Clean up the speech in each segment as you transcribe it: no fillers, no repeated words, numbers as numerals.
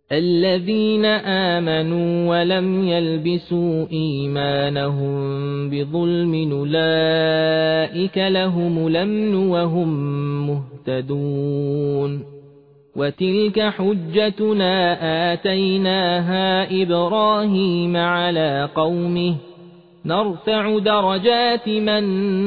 الذين آمنوا ولم يلبسوا إيمانهم بظلم أولئك لهم الأمن وهم مهتدون وتلك حجتنا آتيناها إبراهيم على قومه نرفع درجات من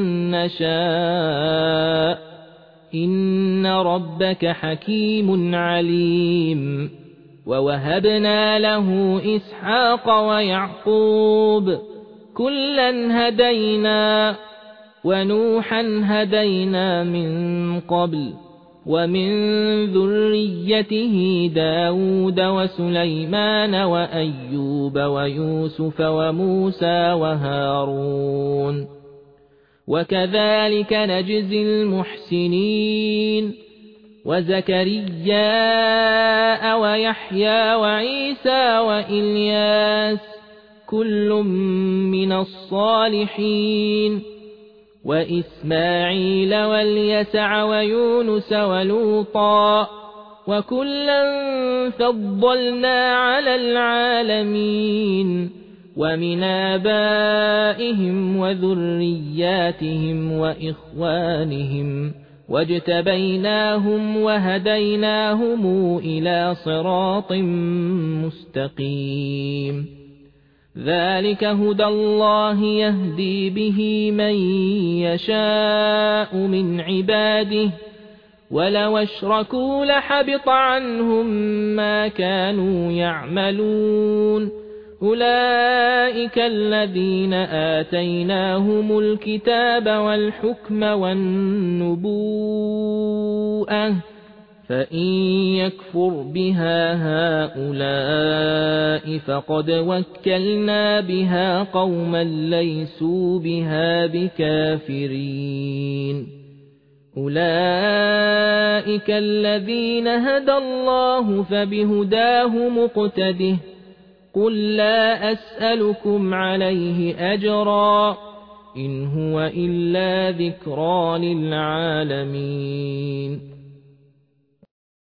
نشاء إن ربك حكيم عليم ووهبنا له إسحاق ويعقوب كلا هدينا ونوحا هدينا من قبل ومن ذريته داود وسليمان وأيوب ويوسف وموسى وهارون وكذلك نجزي المحسنين وزكريا ويحيى وعيسى وإلياس كل من الصالحين وإسماعيل واليسع ويونس ولوطا وكلا فضلنا على العالمين ومن آبائهم وذرياتهم وإخوانهم واجتبيناهم وهديناهم إلى صراط مستقيم ذلك هدى الله يهدي به من يشاء من عباده ولو اشركوا لحبط عنهم ما كانوا يعملون أولئك الذين آتيناهم الكتاب والحكم والنبوءة فإن يكفر بها هؤلاء فقد وكلنا بها قوما ليسوا بها بكافرين أولئك الذين هدى الله فبهداه مقتده قل لا أسألكم عليه أجرا إن هو إلا ذكرى للعالمين